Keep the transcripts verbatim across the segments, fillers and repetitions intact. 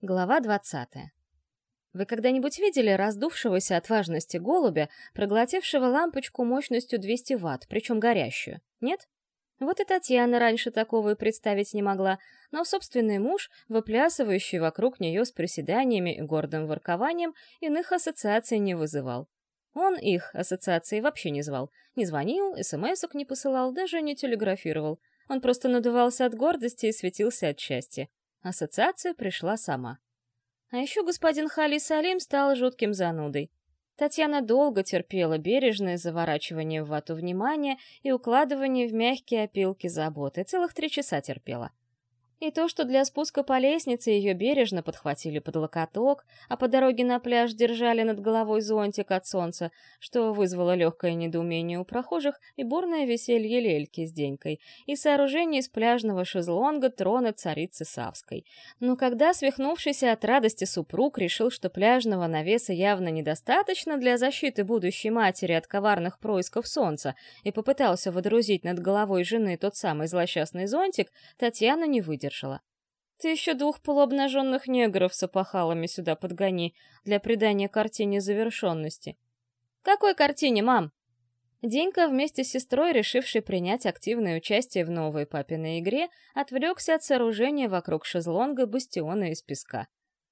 Глава двадцатая. Вы когда-нибудь видели раздувшегося от важности голубя, проглотившего лампочку мощностью двести ватт, причем горящую? Нет? Вот и Татьяна раньше такого и представить не могла, но собственный муж, выплясывающий вокруг нее с приседаниями и гордым воркованием, иных ассоциаций не вызывал. Он их ассоциации вообще не звал, не звонил, смс-ок не посылал, даже не телеграфировал. Он просто надувался от гордости и светился от счастья. Ассоциация пришла сама. А еще господин Хали Салим стал жутким занудой. Татьяна долго терпела бережное заворачивание в вату внимания и укладывание в мягкие опилки заботы, целых три часа терпела. И то, что для спуска по лестнице ее бережно подхватили под локоток, а по дороге на пляж держали над головой зонтик от солнца, что вызвало легкое недоумение у прохожих и бурное веселье Лельки с Денькой, и сооружение из пляжного шезлонга трона царицы Савской. Но когда свихнувшийся от радости супруг решил, что пляжного навеса явно недостаточно для защиты будущей матери от коварных происков солнца, и попытался водрузить над головой жены тот самый злосчастный зонтик, Татьяна не выдержала. Ты еще двух полуобнаженных негров с опахалами сюда подгони для придания картине завершенности. Какой картине, мам? Денька вместе с сестрой, решившей принять активное участие в новой папиной игре, отвлекся от сооружения вокруг шезлонга бастиона из песка.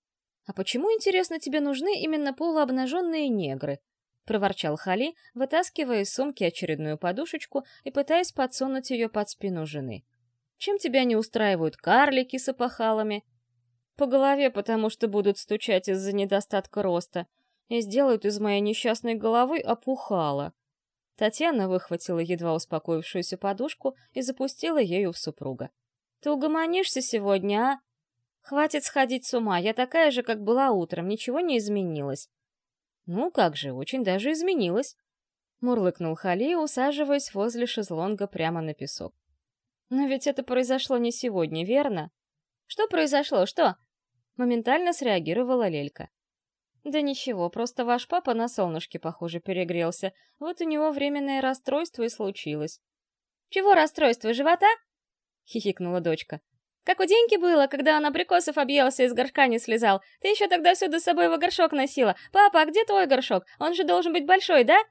«А почему, интересно, тебе нужны именно полуобнаженные негры?» — проворчал Хали, вытаскивая из сумки очередную подушечку и пытаясь подсунуть ее под спину жены. Чем тебя не устраивают карлики с опахалами? По голове, потому что будут стучать из-за недостатка роста, и сделают из моей несчастной головы опухало. Татьяна выхватила едва успокоившуюся подушку и запустила ею в супруга. Ты угомонишься сегодня, а? Хватит сходить с ума, я такая же, как была утром, ничего не изменилось. Ну как же, очень даже изменилось. Мурлыкнул Хали, усаживаясь возле шезлонга прямо на песок. Но ведь это произошло не сегодня, верно? Что произошло, что? Моментально среагировала Лелька. Да ничего, просто ваш папа на солнышке, похоже, перегрелся. Вот у него временное расстройство и случилось. Чего расстройство, живота? Хихикнула дочка. Как у Деньки было, когда он абрикосов объелся и с горшка не слезал. Ты еще тогда всюду с собой его горшок носила. Папа, а где твой горшок? Он же должен быть большой, да?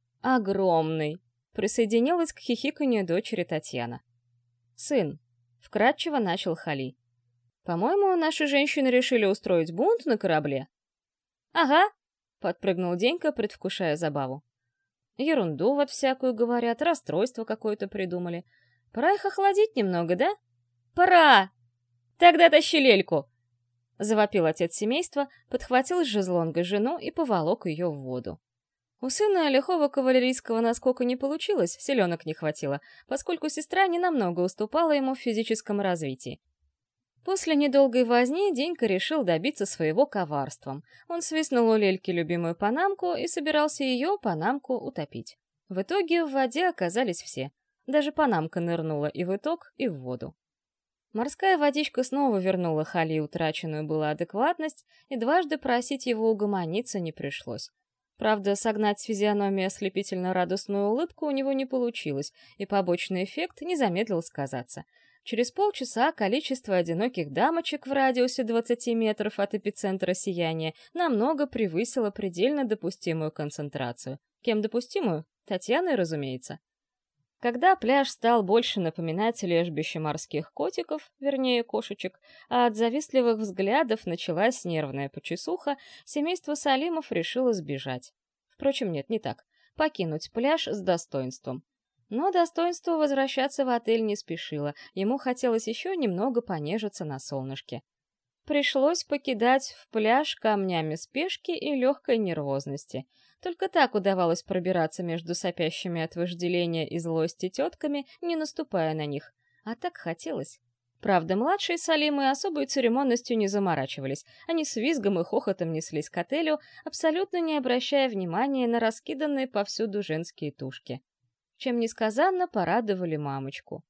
Огромный. Присоединилась к хихиканью дочери Татьяна. «Сын», — вкратчиво начал Хали, — «по-моему, наши женщины решили устроить бунт на корабле». «Ага», — подпрыгнул Денька, предвкушая забаву. «Ерунду вот всякую говорят, расстройство какое-то придумали. Пора их охладить немного, да?» «Пора! Тогда тащи Лельку!» — завопил отец семейства, подхватил с шезлонга жену и поволок ее в воду. У сына лихого кавалерийского наскока не получилось, селенок не хватило, поскольку сестра ненамного уступала ему в физическом развитии. После недолгой возни Денька решил добиться своего коварством. Он свистнул у Лельки любимую панамку и собирался ее, панамку, утопить. В итоге в воде оказались все. Даже панамка нырнула и в итог, и в воду. Морская водичка снова вернула Хали утраченную была адекватность, и дважды просить его угомониться не пришлось. Правда, согнать с физиономии ослепительно-радостную улыбку у него не получилось, и побочный эффект не замедлил сказаться. Через полчаса количество одиноких дамочек в радиусе двадцати метров от эпицентра сияния намного превысило предельно допустимую концентрацию. Кем допустимую? Татьяной, разумеется. Когда пляж стал больше напоминать лежбище морских котиков, вернее кошечек, а от завистливых взглядов началась нервная почесуха, семейство Салимов решило сбежать. Впрочем, нет, не так. Покинуть пляж с достоинством. Но достоинство возвращаться в отель не спешило, ему хотелось еще немного понежиться на солнышке. Пришлось покидать в пляж камнями спешки и легкой нервозности. Только так удавалось пробираться между сопящими от вожделения и злости тетками, не наступая на них. А так хотелось. Правда, младшие Салимы особой церемонностью не заморачивались. Они с визгом и хохотом неслись к отелю, абсолютно не обращая внимания на раскиданные повсюду женские тушки. Чем несказанно порадовали мамочку.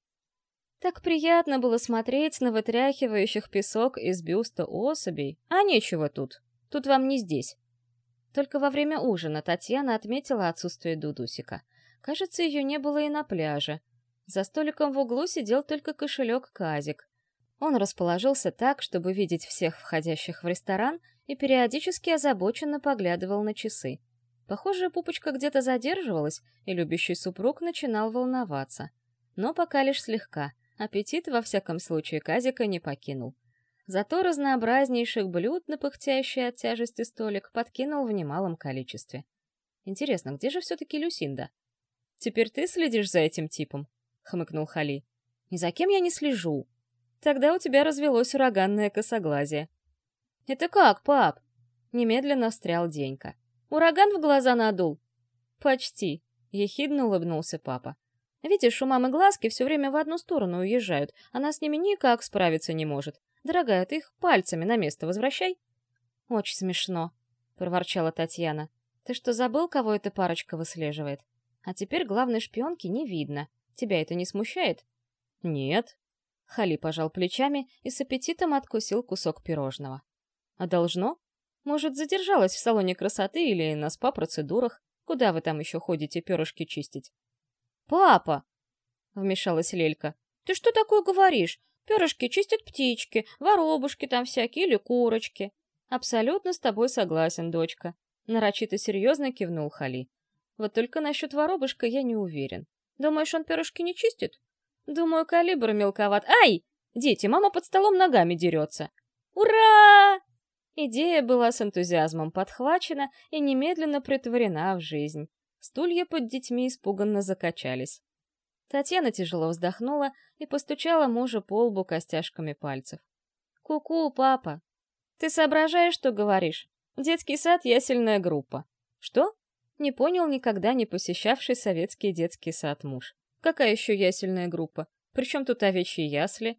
Так приятно было смотреть на вытряхивающих песок из бюста особей. А нечего тут. Тут вам не здесь. Только во время ужина Татьяна отметила отсутствие Дудусика. Кажется, ее не было и на пляже. За столиком в углу сидел только кошелек Казик. Он расположился так, чтобы видеть всех входящих в ресторан, и периодически озабоченно поглядывал на часы. Похоже, Пупочка где-то задерживалась, и любящий супруг начинал волноваться. Но пока лишь слегка, аппетит, во всяком случае, Казика не покинул. Зато разнообразнейших блюд на пыхтящий от тяжести столик подкинул в немалом количестве. Интересно, где же все-таки Люсинда? «Теперь ты следишь за этим типом?» — хмыкнул Хали. «Ни за кем я не слежу. Тогда у тебя развелось ураганное косоглазие». «Это как, пап?» — немедленно встрял Денька. «Ураган в глаза надул?» «Почти», — ехидно улыбнулся папа. «Видишь, у мамы глазки все время в одну сторону уезжают, она с ними никак справиться не может. Дорогая, ты их пальцами на место возвращай». «Очень смешно», — проворчала Татьяна. «Ты что, забыл, кого эта парочка выслеживает? А теперь главной шпионки не видно. Тебя это не смущает?» «Нет». Хали пожал плечами и с аппетитом откусил кусок пирожного. «А должно? Может, задержалась в салоне красоты или на спа-процедурах? Куда вы там еще ходите перышки чистить?» «Папа!» — вмешалась Лелька. «Ты что такое говоришь? Перышки чистят птички, воробушки там всякие или курочки». «Абсолютно с тобой согласен, дочка», — нарочито серьезно кивнул Хали. «Вот только насчет воробушка я не уверен. Думаешь, он перышки не чистит?» «Думаю, калибр мелковат. Ай! Дети, мама под столом ногами дерется!» «Ура!» Идея была с энтузиазмом подхвачена и немедленно претворена в жизнь. Стулья под детьми испуганно закачались. Татьяна тяжело вздохнула и постучала мужа по лбу костяшками пальцев. «Ку-ку, папа! Ты соображаешь, что говоришь? Детский сад — ясельная группа». «Что?» — не понял никогда не посещавший советский детский сад муж. «Какая еще ясельная группа? Причем тут овечьи ясли?»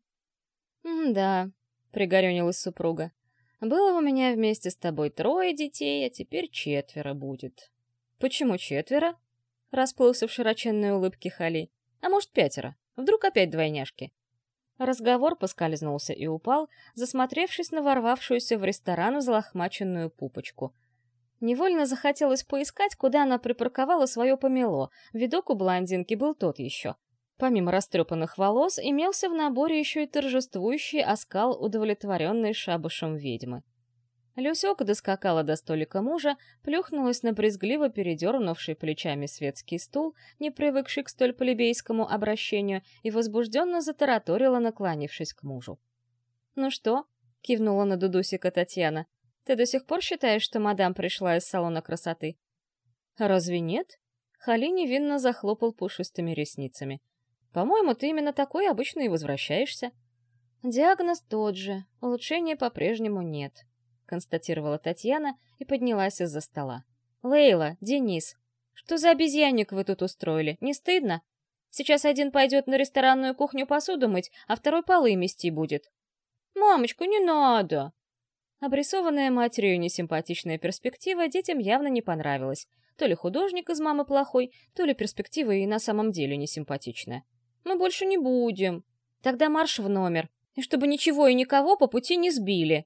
«М-да», — пригорюнилась супруга. «Было у меня вместе с тобой трое детей, а теперь четверо будет». «Почему четверо?» — расплылся в широченной улыбке Хали. «А может, пятеро? Вдруг опять двойняшки?» Разговор поскользнулся и упал, засмотревшись на ворвавшуюся в ресторан взлохмаченную Пупочку. Невольно захотелось поискать, куда она припарковала свое помело. Видок у блондинки был тот еще. Помимо растрепанных волос, имелся в наборе еще и торжествующий оскал удовлетворенной шабашем ведьмы. Люсёка доскакала до столика мужа, плюхнулась на брезгливо передернувший плечами светский стул, не привыкший к столь плебейскому обращению, и возбужденно затараторила, наклонившись к мужу. «Ну что?» — кивнула на Дудусика Татьяна. «Ты до сих пор считаешь, что мадам пришла из салона красоты?» «Разве нет?» Хали невинно захлопал пушистыми ресницами. «По-моему, ты именно такой обычно и возвращаешься». «Диагноз тот же, улучшения по-прежнему нет», — констатировала Татьяна и поднялась из-за стола. «Лейла, Денис, что за обезьянник вы тут устроили? Не стыдно? Сейчас один пойдет на ресторанную кухню посуду мыть, а второй полы мести будет». «Мамочка, не надо!» Обрисованная матерью несимпатичная перспектива детям явно не понравилась. То ли художник из мамы плохой, то ли перспектива и на самом деле несимпатичная. «Мы больше не будем. Тогда марш в номер. И чтобы ничего и никого по пути не сбили».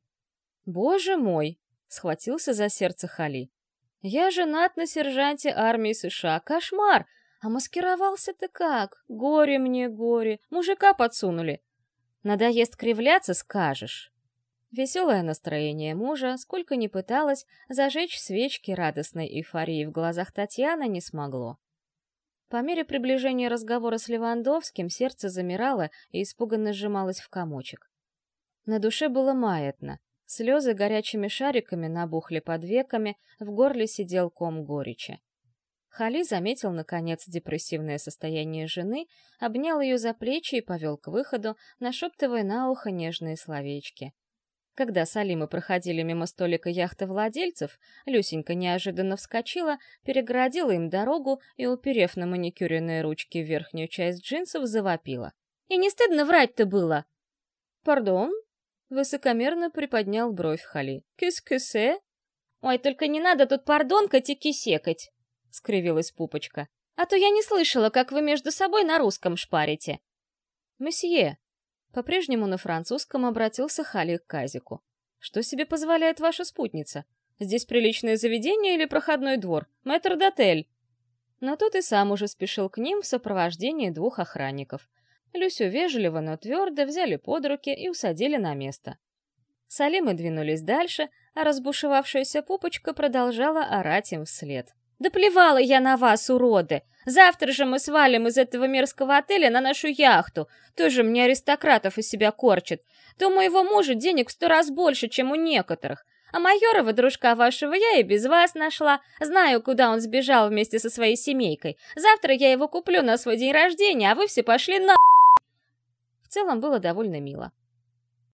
«Боже мой!» — схватился за сердце Хали. «Я женат на сержанте армии США. Кошмар! А маскировался-то как? Горе мне, горе. Мужика подсунули. Надоест кривляться, скажешь». Веселое настроение мужа, сколько ни пыталась, зажечь свечки радостной эйфории в глазах Татьяны не смогло. По мере приближения разговора с Левандовским сердце замирало и испуганно сжималось в комочек. На душе было маятно, слезы горячими шариками набухли под веками, в горле сидел ком горечи. Хали заметил, наконец, депрессивное состояние жены, обнял ее за плечи и повел к выходу, нашептывая на ухо нежные словечки. Когда Салимы проходили мимо столика яхтовладельцев, Люсенька неожиданно вскочила, перегородила им дорогу и, уперев на маникюренные ручки в верхнюю часть джинсов, завопила. «И не стыдно врать-то было?» «Пардон?» — высокомерно приподнял бровь Хали. «Кис-кисе?» «Ой, только не надо тут пардонкать и кисекать!» — скривилась Пупочка. «А то я не слышала, как вы между собой на русском шпарите». «Месье!» По-прежнему на французском обратился Хали к Казику. «Что себе позволяет ваша спутница? Здесь приличное заведение или проходной двор? Мэтр-дотель!» Но тот и сам уже спешил к ним в сопровождении двух охранников. Люсю вежливо, но твердо взяли под руки и усадили на место. Салимы двинулись дальше, а разбушевавшаяся пупочка продолжала орать им вслед. «Да плевала я на вас, уроды! Завтра же мы свалим из этого мерзкого отеля на нашу яхту. Тоже мне аристократов из себя корчит. То у моего мужа денег в сто раз больше, чем у некоторых. А майорова, дружка вашего, я и без вас нашла. Знаю, куда он сбежал вместе со своей семейкой. Завтра я его куплю на свой день рождения, а вы все пошли на...» В целом было довольно мило.